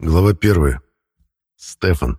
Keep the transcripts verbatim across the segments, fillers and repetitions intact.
Глава первая. Стефан.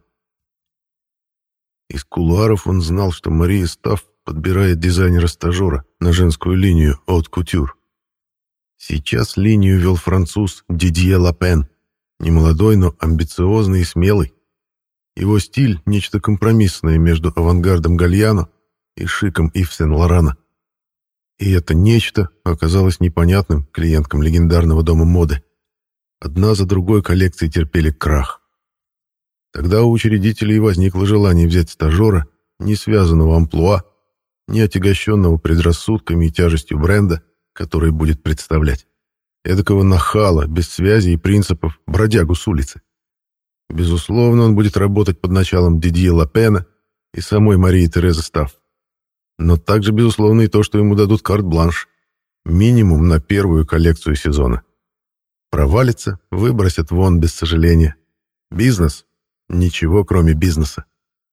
Из кулуаров он знал, что Мария Стафф подбирает дизайнера-стажера на женскую линию Haute Couture. Сейчас линию вел француз Дидье Лапен, немолодой, но амбициозный и смелый. Его стиль — нечто компромиссное между авангардом Гальяно и шиком Ив Сен-Лорана. И это нечто оказалось непонятным клиенткам легендарного дома моды. Одна за другой коллекции терпели крах. Тогда у учредителей возникло желание взять стажера, не связанного амплуа, не отягощенного предрассудками и тяжестью бренда, который будет представлять. Эдакого нахала, без связи и принципов, бродягу с улицы. Безусловно, он будет работать под началом Дидье Лапена и самой Марии Терезы Стафф. Но также, безусловно, и то, что ему дадут карт-бланш. Минимум на первую коллекцию сезона. Провалится, выбросят вон без сожаления. Бизнес? Ничего, кроме бизнеса.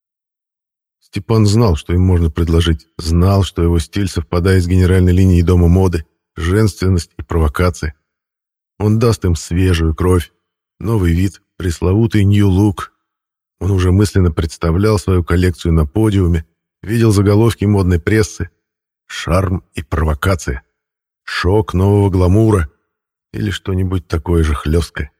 Степан знал, что им можно предложить. Знал, что его стиль совпадает с генеральной линией дома моды, женственность и провокация. Он даст им свежую кровь, новый вид, пресловутый New Look. Он уже мысленно представлял свою коллекцию на подиуме, видел заголовки модной прессы. Шарм и провокация. Шок нового гламура. Или что-нибудь такое же хлесткое.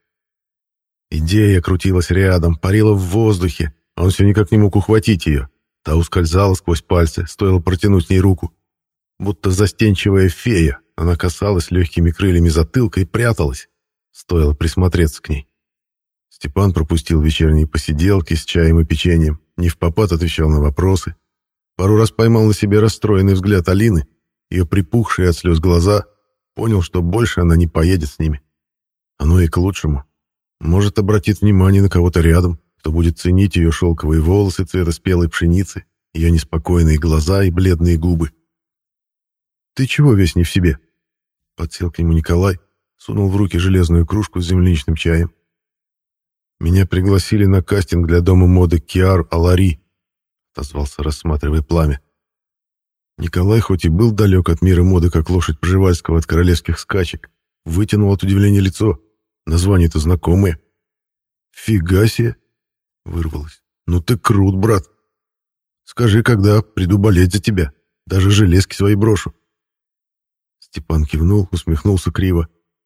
Идея крутилась рядом, парила в воздухе, а он все никак не мог ухватить ее. Та ускользала сквозь пальцы, стоило протянуть к ней руку. Будто застенчивая фея, она касалась легкими крыльями затылка и пряталась. Стоило присмотреться к ней. Степан пропустил вечерние посиделки с чаем и печеньем, невпопад отвечал на вопросы. Пару раз поймал на себе расстроенный взгляд Алины, ее припухшие от слез глаза, понял, что больше она не поедет с ними. Оно и к лучшему. Может, обратит внимание на кого-то рядом, кто будет ценить ее шелковые волосы цвета спелой пшеницы, ее неспокойные глаза и бледные губы. «Ты чего весь не в себе?» Подсел к нему Николай, сунул в руки железную кружку с земляничным чаем. «Меня пригласили на кастинг для дома моды Киар Алари», — отозвался, рассматривая пламя. Николай, хоть и был далек от мира моды, как лошадь Пржевальского от королевских скачек, вытянул от удивления лицо. Название-то знакомое. «Фига себе!» — вырвалось. «Ну ты крут, брат! Скажи, когда приду болеть за тебя. Даже железки свои брошу». Степан кивнул, усмехнулся криво.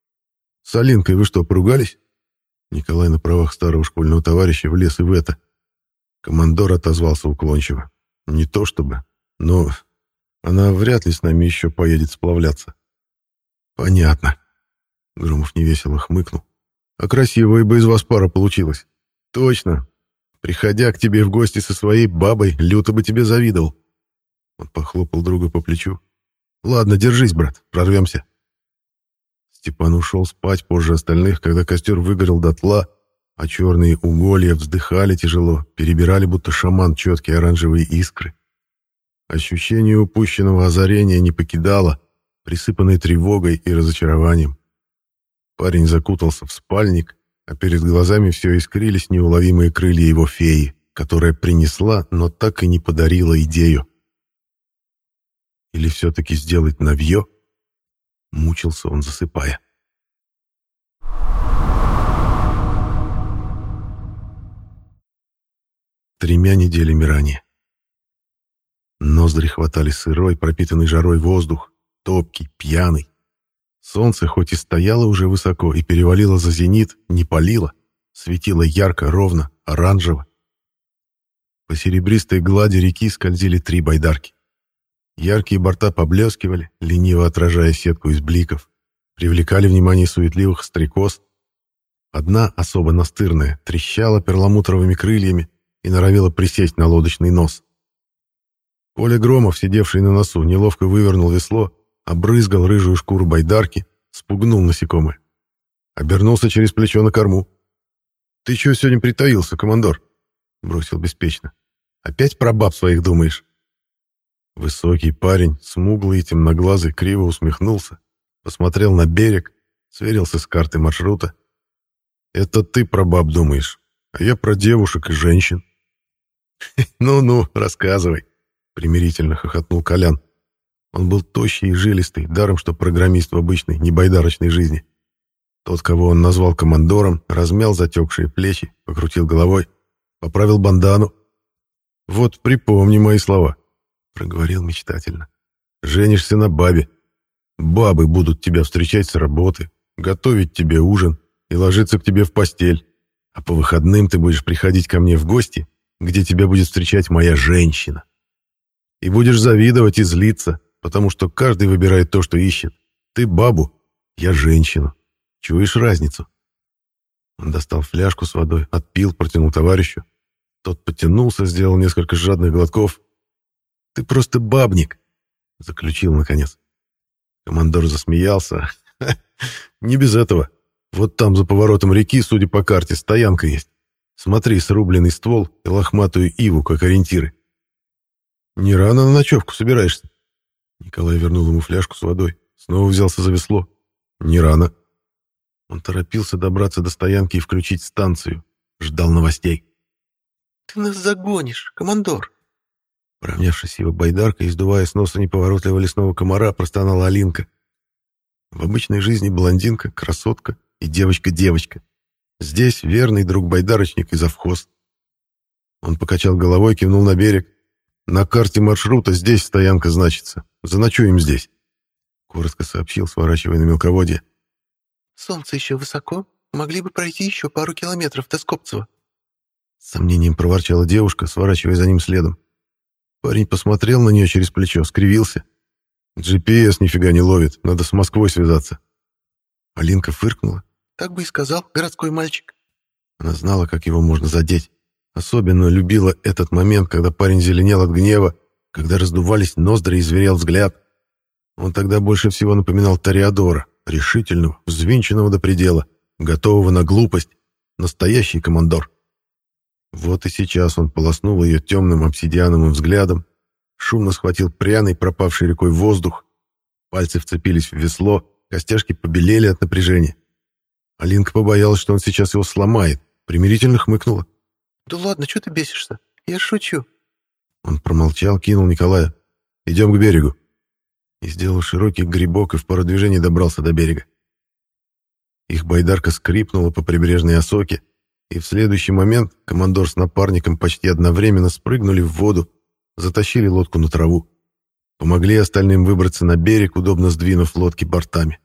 «С Алинкой вы что, поругались?» Николай на правах старого школьного товарища влез и в это. Командор отозвался уклончиво. «Не то чтобы, но она вряд ли с нами еще поедет сплавляться». «Понятно». Громов невесело хмыкнул. «А красивая бы из вас пара получилась». «Точно. Приходя к тебе в гости со своей бабой, люто бы тебе завидовал». Он похлопал друга по плечу. «Ладно, держись, брат, прорвемся». Степан ушел спать позже остальных, когда костер выгорел дотла, а черные уголья вздыхали тяжело, перебирали будто шаман четкие оранжевые искры. Ощущение упущенного озарения не покидало, присыпанное тревогой и разочарованием. Парень закутался в спальник, а перед глазами все искрились неуловимые крылья его феи, которая принесла, но так и не подарила идею. Или все-таки сделать навье? Мучился он, засыпая. Тремя неделями ранее. Ноздри хватали сырой, пропитанный жарой воздух, топкий, пьяный. Солнце хоть и стояло уже высоко и перевалило за зенит, не палило, светило ярко, ровно, оранжево. По серебристой глади реки скользили три байдарки. Яркие борта поблескивали, лениво отражая сетку из бликов, привлекали внимание суетливых стрекоз. Одна, особо настырная, трещала перламутровыми крыльями и норовила присесть на лодочный нос. Коля Громов, сидевший на носу, неловко вывернул весло, обрызгал рыжую шкуру байдарки, спугнул насекомое. Обернулся через плечо на корму. «Ты чего сегодня притаился, командор?» — бросил беспечно. «Опять про баб своих думаешь?» Высокий парень, смуглый и темноглазый, криво усмехнулся, посмотрел на берег, сверился с картой маршрута. «Это ты про баб думаешь, а я про девушек и женщин». «Ну-ну, рассказывай», — примирительно хохотнул Колян. Он был тощий и жилистый, даром что программист в обычной, небайдарочной жизни. Тот, кого он назвал командором, размял затекшие плечи, покрутил головой, поправил бандану. «Вот припомни мои слова», — проговорил мечтательно. «Женишься на бабе. Бабы будут тебя встречать с работы, готовить тебе ужин и ложиться к тебе в постель, а по выходным ты будешь приходить ко мне в гости, где тебя будет встречать моя женщина. И будешь завидовать и злиться, потому что каждый выбирает то, что ищет. Ты бабу, я женщину. Чуешь разницу?» Он достал фляжку с водой, отпил, протянул товарищу. Тот потянулся, сделал несколько жадных глотков. «Ты просто бабник», — заключил наконец. Командор засмеялся. «Не без этого. Вот там за поворотом реки, судя по карте, стоянка есть. Смотри, срубленный ствол и лохматую иву, как ориентиры». «Не рано на ночевку собираешься?» Николай вернул ему фляжку с водой. Снова взялся за весло. «Не рано». Он торопился добраться до стоянки и включить станцию. Ждал новостей. «Ты нас загонишь, командор!» Поравнявшись его байдаркой, издувая с носа неповоротливого лесного комара, простонала Алинка. В обычной жизни блондинка, красотка и девочка-девочка. Здесь верный друг-байдарочник и завхоз. Он покачал головой, кивнул на берег. «На карте маршрута здесь стоянка значится. Заночуем здесь», — коротко сообщил, сворачивая на мелководье. «Солнце еще высоко. Могли бы пройти еще пару километров до Скопцева». С сомнением проворчала девушка, сворачивая за ним следом. Парень посмотрел на нее через плечо, скривился. «джи пи эс нифига не ловит, надо с Москвой связаться». Алинка фыркнула. «Так бы и сказал, городской мальчик». Она знала, как его можно задеть. Особенно любила этот момент, когда парень зеленел от гнева, когда раздувались ноздри и зверел взгляд. Он тогда больше всего напоминал Тореадора, решительного, взвинченного до предела, готового на глупость, настоящий командор. Вот и сейчас он полоснул ее темным обсидиановым взглядом, шумно схватил пряный, пропавший рекой воздух, пальцы вцепились в весло, костяшки побелели от напряжения. Алинка побоялась, что он сейчас его сломает, примирительно хмыкнула. «Да ладно, что ты бесишься? Я шучу». Он промолчал, кинул Николая. «Идем к берегу». И сделал широкий грибок и в пару движений добрался до берега. Их байдарка скрипнула по прибрежной осоке, и в следующий момент командор с напарником почти одновременно спрыгнули в воду, затащили лодку на траву. Помогли остальным выбраться на берег, удобно сдвинув лодки бортами.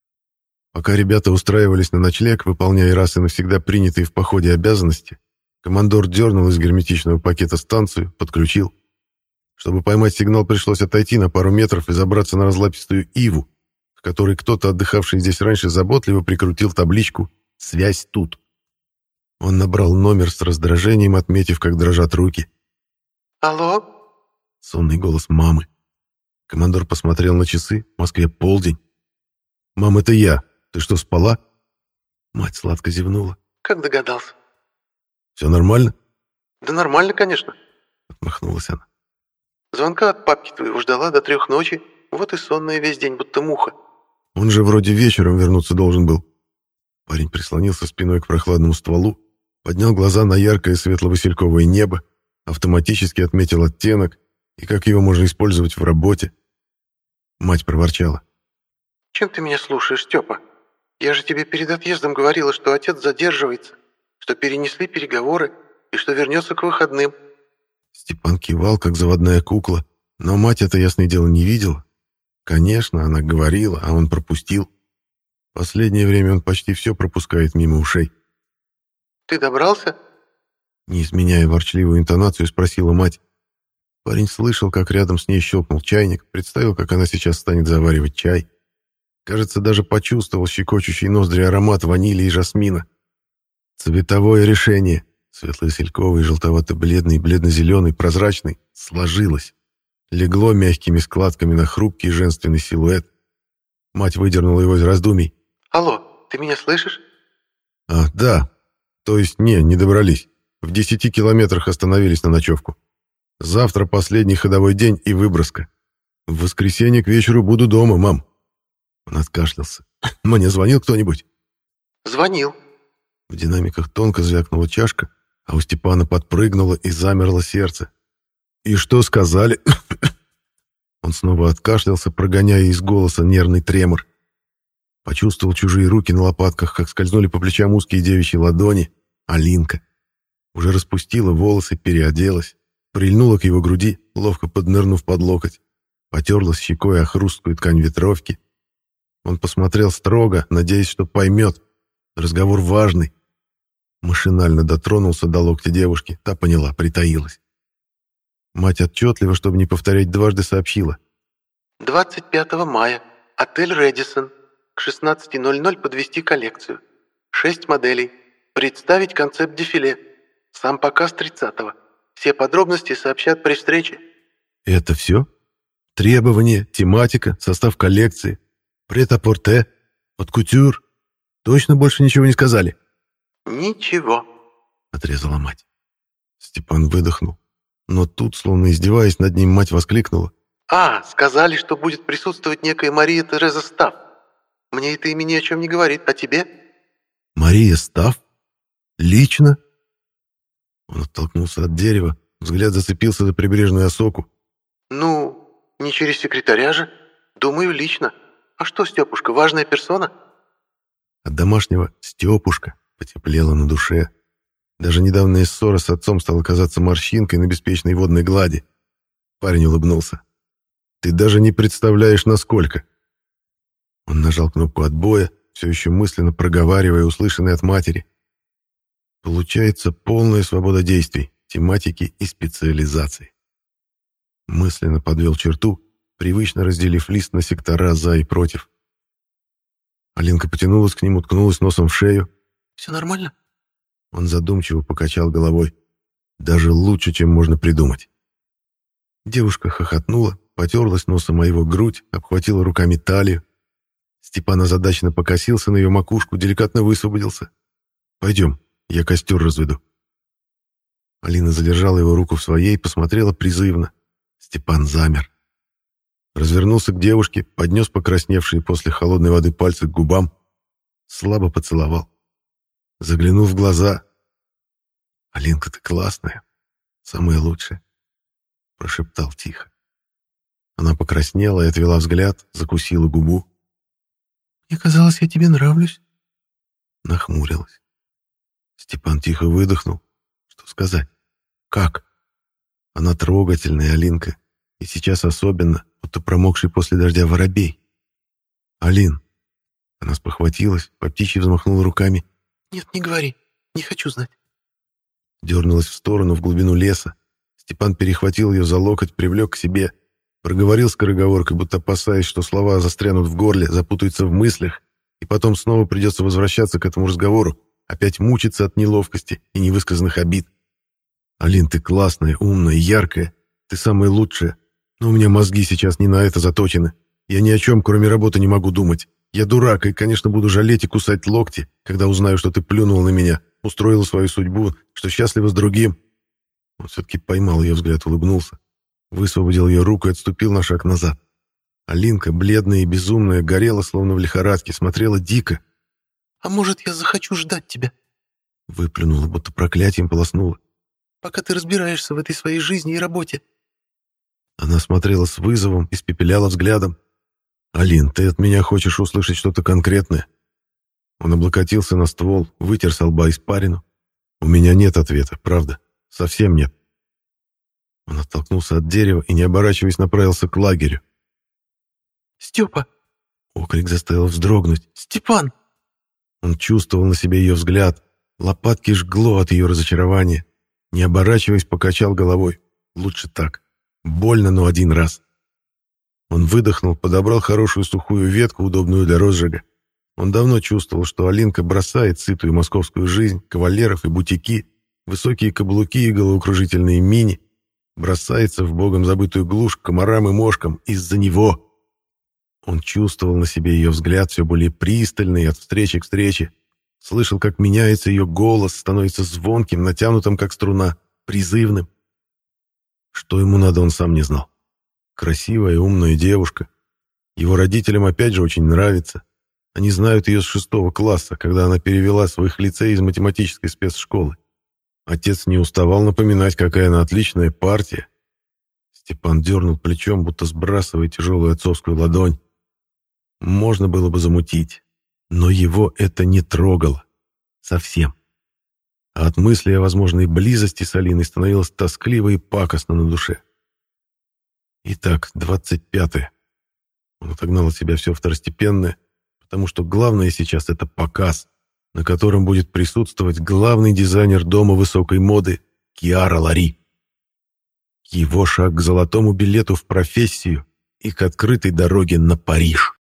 Пока ребята устраивались на ночлег, выполняя раз и навсегда принятые в походе обязанности, командор дернул из герметичного пакета станцию, подключил. Чтобы поймать сигнал, пришлось отойти на пару метров и забраться на разлапистую иву, к которой кто-то, отдыхавший здесь раньше, заботливо прикрутил табличку «Связь тут». Он набрал номер с раздражением, отметив, как дрожат руки. «Алло?» Сонный голос мамы. Командор посмотрел на часы. В Москве полдень. «Мам, это я. Ты что, спала?» Мать сладко зевнула. «Как догадался?» «Все нормально?» «Да нормально, конечно», — отмахнулась она. «Звонка от папки твоего ждала до трех ночи. Вот и сонная весь день, будто муха». «Он же вроде вечером вернуться должен был». Парень прислонился спиной к прохладному стволу, поднял глаза на яркое светло-васильковое небо, автоматически отметил оттенок и как его можно использовать в работе. Мать проворчала. «Чем ты меня слушаешь, Степа? Я же тебе перед отъездом говорила, что отец задерживается, что перенесли переговоры и что вернется к выходным». Степан кивал, как заводная кукла, но мать это, ясное дело, не видела. Конечно, она говорила, а он пропустил. Последнее время он почти все пропускает мимо ушей. «Ты добрался?» Не изменяя ворчливую интонацию, спросила мать. Парень слышал, как рядом с ней щелкнул чайник, представил, как она сейчас станет заваривать чай. Кажется, даже почувствовал щекочущий ноздри аромат ванили и жасмина. Цветовое решение, светло-васильковый, желтовато-бледный, бледно-зеленый, прозрачный, сложилось. Легло мягкими складками на хрупкий женственный силуэт. Мать выдернула его из раздумий. «Алло, ты меня слышишь?» «А, да. То есть, не, не добрались. В десяти километрах остановились на ночевку. Завтра последний ходовой день и выброска. В воскресенье к вечеру буду дома, мам». Он откашлялся. «Мне звонил кто-нибудь?» «Звонил». В динамиках тонко звякнула чашка, а у Степана подпрыгнуло и замерло сердце. «И что сказали?» Он снова откашлялся, прогоняя из голоса нервный тремор. Почувствовал чужие руки на лопатках, как скользнули по плечам узкие девичьи ладони. Алинка. Уже распустила волосы, переоделась, прильнула к его груди, ловко поднырнув под локоть, потерлась щекой о хрусткую ткань ветровки. Он посмотрел строго, надеясь, что поймет. Разговор важный. Машинально дотронулся до локтя девушки, та поняла, притаилась. Мать отчетливо, чтобы не повторять дважды, сообщила. двадцать пятого мая. Отель «Рэдисон». К шестнадцати ноль-ноль подвести коллекцию. Шесть моделей. Представить концепт дефиле. Сам показ тридцатого. Все подробности сообщат при встрече. Это все? Требования, тематика, состав коллекции, прет-а-порте, от-кутюр. Точно больше ничего не сказали? Ничего, отрезала мать. Степан выдохнул. Но тут, словно издеваясь над ним, мать воскликнула. А, сказали, что будет присутствовать некая Мария Тереза Стафф. Мне это имя ни о чем не говорит, а тебе? Мария Стафф? Лично? Он оттолкнулся от дерева, взгляд зацепился за прибрежную осоку. Ну, не через секретаря же. Думаю, лично. А что, Степушка, важная персона? От домашнего «Степушка» потеплело на душе. Даже недавняя ссора с отцом стала казаться морщинкой на беспечной водной глади. Парень улыбнулся. «Ты даже не представляешь, насколько!» Он нажал кнопку отбоя, все еще мысленно проговаривая услышанное от матери. Получается полная свобода действий, тематики и специализации. Мысленно подвел черту, привычно разделив лист на сектора «за» и «против». Алинка потянулась к нему, ткнулась носом в шею. «Все нормально?» Он задумчиво покачал головой. «Даже лучше, чем можно придумать». Девушка хохотнула, потерлась носом о его грудь, обхватила руками талию. Степан озадаченно покосился на ее макушку, деликатно высвободился. «Пойдем, я костер разведу». Алина задержала его руку в своей, посмотрела призывно. Степан замер. Развернулся к девушке, поднес покрасневшие после холодной воды пальцы к губам, слабо поцеловал. Заглянул в глаза. «Алинка, ты классная, самая лучшая», — прошептал тихо. Она покраснела и отвела взгляд, закусила губу. «Мне казалось, я тебе нравлюсь». Нахмурилась. Степан тихо выдохнул. Что сказать? Как? Она трогательная, Алинка. И сейчас особенно, будто промокший после дождя воробей. «Алин!» Она спохватилась, по птичьи взмахнула руками. «Нет, не говори, не хочу знать». Дернулась в сторону, в глубину леса. Степан перехватил ее за локоть, привлек к себе. Проговорил скороговоркой, будто опасаясь, что слова застрянут в горле, запутаются в мыслях, и потом снова придется возвращаться к этому разговору, опять мучиться от неловкости и невысказанных обид. «Алин, ты классная, умная, яркая, ты самая лучшая, но у меня мозги сейчас не на это заточены. Я ни о чем, кроме работы, не могу думать. Я дурак и, конечно, буду жалеть и кусать локти, когда узнаю, что ты плюнул на меня, устроила свою судьбу, что счастлива с другим». Он все-таки поймал ее взгляд, улыбнулся. Высвободил ее руку и отступил на шаг назад. Алинка, бледная и безумная, горела, словно в лихорадке, смотрела дико. «А может, я захочу ждать тебя?» Выплюнула, будто проклятием полоснула. «Пока ты разбираешься в этой своей жизни и работе». Она смотрела с вызовом, испепеляла взглядом. «Алин, ты от меня хочешь услышать что-то конкретное?» Он облокотился на ствол, вытер со лба испарину. «У меня нет ответа, правда. Совсем нет». Он оттолкнулся от дерева и, не оборачиваясь, направился к лагерю. «Степа!» Окрик заставил вздрогнуть. «Степан!» Он чувствовал на себе ее взгляд. Лопатки жгло от ее разочарования. Не оборачиваясь, покачал головой. Лучше так. Больно, но один раз. Он выдохнул, подобрал хорошую сухую ветку, удобную для розжига. Он давно чувствовал, что Алинка бросает сытую московскую жизнь, кавалеров и бутики, высокие каблуки и головокружительные мини, бросается в богом забытую глушь к комарам и мошкам из-за него. Он чувствовал на себе ее взгляд все более пристальный от встречи к встрече, слышал, как меняется ее голос, становится звонким, натянутым, как струна, призывным. Что ему надо, он сам не знал. Красивая и умная девушка. Его родителям опять же очень нравится. Они знают ее с шестого класса, когда она перевела своих лицей из математической спецшколы. Отец не уставал напоминать, какая она отличная партия. Степан дернул плечом, будто сбрасывая тяжелую отцовскую ладонь. Можно было бы замутить. Но его это не трогало. Совсем. А от мысли о возможной близости с Алиной становилось тоскливо и пакостно на душе. Итак, двадцать пятое. Он отогнал от себя все второстепенное, потому что главное сейчас — это показ, на котором будет присутствовать главный дизайнер дома высокой моды Киара Лари. Его шаг к золотому билету в профессию и к открытой дороге на Париж.